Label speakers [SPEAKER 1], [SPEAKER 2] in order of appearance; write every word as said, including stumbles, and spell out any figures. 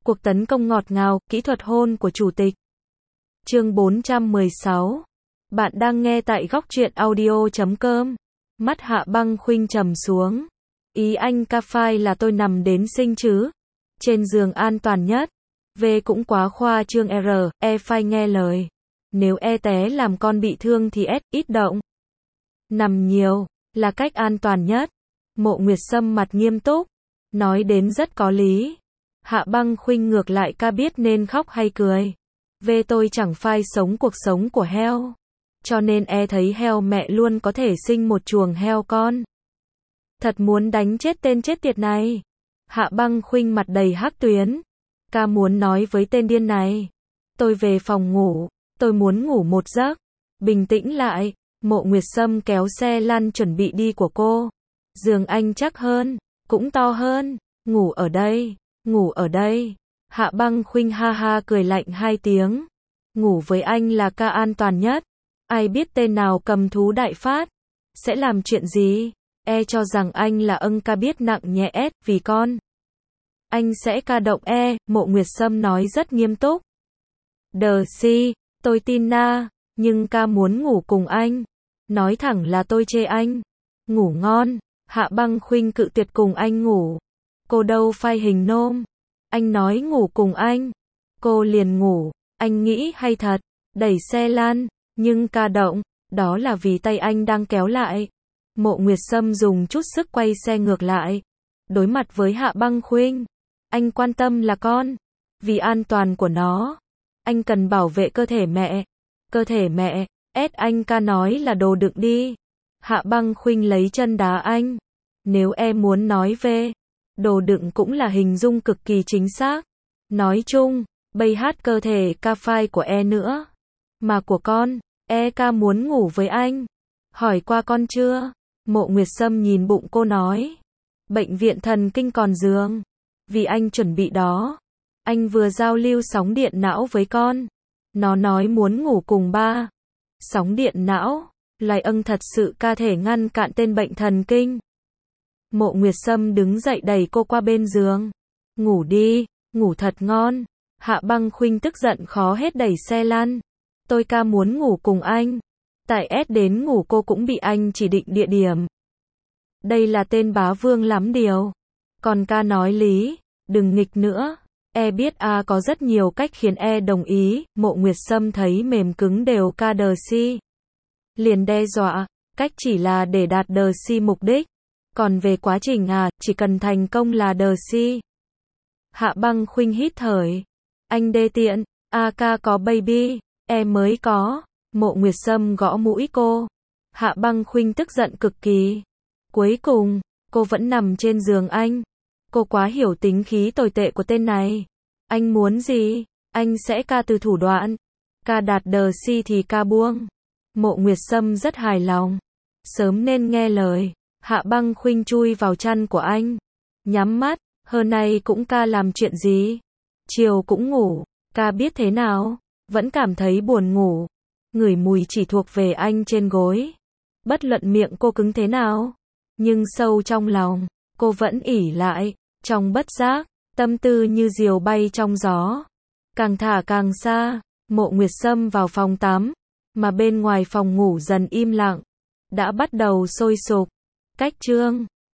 [SPEAKER 1] Cuộc tấn công ngọt ngào, kỹ thuật hôn của chủ tịch. Chương bốn trăm mười sáu. Bạn đang nghe tại góc truyện audio chấm com. Mắt Hạ Băng Khuynh trầm xuống. Ý anh ca phai là tôi nằm đến sinh chứ? Trên giường an toàn nhất. V cũng quá khoa trương R, E phai nghe lời. Nếu E té làm con bị thương thì S ít động. Nằm nhiều, là cách an toàn nhất. Mộ Nguyệt Sâm mặt nghiêm túc. Nói đến rất có lý. Hạ Băng Khuynh ngược lại ca biết nên khóc hay cười. V tôi chẳng phai sống cuộc sống của heo. Cho nên E thấy heo mẹ luôn có thể sinh một chuồng heo con. Thật muốn đánh chết tên chết tiệt này. Hạ Băng Khuynh mặt đầy hắc tuyến. Ca muốn nói với tên điên này. Tôi về phòng ngủ. Tôi muốn ngủ một giấc. Bình tĩnh lại. Mộ Nguyệt Sâm kéo xe lăn chuẩn bị đi của cô. Giường anh chắc hơn. Cũng to hơn. Ngủ ở đây. Ngủ ở đây. Hạ Băng Khuynh ha ha cười lạnh hai tiếng. Ngủ với anh là ca an toàn nhất. Ai biết tên nào cầm thú đại phát. Sẽ làm chuyện gì? E cho rằng anh là âng ca biết nặng nhẹ S vì con. Anh sẽ ca động E, Mộ Nguyệt Sâm nói rất nghiêm túc. Đờ si, tôi tin na, nhưng ca muốn ngủ cùng anh. Nói thẳng là tôi chê anh. Ngủ ngon, Hạ Băng Khuynh cự tuyệt cùng anh ngủ. Cô đâu phai hình nôm. Anh nói ngủ cùng anh. Cô liền ngủ, anh nghĩ hay thật. Đẩy xe lan, nhưng ca động, đó là vì tay anh đang kéo lại. Mộ Nguyệt Sâm dùng chút sức quay xe ngược lại. Đối mặt với Hạ Băng Khuynh. Anh quan tâm là con. Vì an toàn của nó. Anh cần bảo vệ cơ thể mẹ. Cơ thể mẹ, S anh ca nói là đồ đựng đi. Hạ Băng Khuynh lấy chân đá anh. Nếu em muốn nói về, đồ đựng cũng là hình dung cực kỳ chính xác. Nói chung, bây hát cơ thể ca phai của E nữa. Mà của con, E ca muốn ngủ với anh. Hỏi qua con chưa? Mộ Nguyệt Sâm nhìn bụng cô nói. Bệnh viện thần kinh còn giường. Vì anh chuẩn bị đó. Anh vừa giao lưu sóng điện não với con. Nó nói muốn ngủ cùng ba. Sóng điện não, loài âng thật sự ca thể ngăn cạn tên bệnh thần kinh. Mộ Nguyệt Sâm đứng dậy đẩy cô qua bên giường. Ngủ đi, ngủ thật ngon. Hạ Băng Khuynh tức giận khó hết đẩy xe lăn. Tôi ca muốn ngủ cùng anh. Tại S đến ngủ cô cũng bị anh chỉ định địa điểm. Đây là tên bá vương lắm điều. Còn ca nói lý, đừng nghịch nữa. E biết A có rất nhiều cách khiến E đồng ý. Mộ Nguyệt Sâm thấy mềm cứng đều ca đờ si. Liền đe dọa, cách chỉ là để đạt đờ si mục đích. Còn về quá trình à, chỉ cần thành công là đờ si. Hạ Băng Khuynh hít thở. Anh đê tiện, A ca có baby, E mới có. Mộ Nguyệt Sâm gõ mũi cô. Hạ Băng Khuynh tức giận cực kỳ. Cuối cùng, cô vẫn nằm trên giường anh. Cô quá hiểu tính khí tồi tệ của tên này. Anh muốn gì? Anh sẽ ca từ thủ đoạn. Ca đạt đờ si thì ca buông. Mộ Nguyệt Sâm rất hài lòng. Sớm nên nghe lời. Hạ Băng Khuynh chui vào chăn của anh. Nhắm mắt, hôm nay cũng ca làm chuyện gì? Chiều cũng ngủ. Ca biết thế nào? Vẫn cảm thấy buồn ngủ. Ngửi mùi chỉ thuộc về anh trên gối. Bất luận miệng cô cứng thế nào. Nhưng sâu trong lòng, cô vẫn ỉ lại. Trong bất giác, tâm tư như diều bay trong gió. Càng thả càng xa. Mộ Nguyệt Sâm vào phòng tắm. Mà bên ngoài phòng ngủ dần im lặng. Đã bắt đầu sôi sục. Cách chương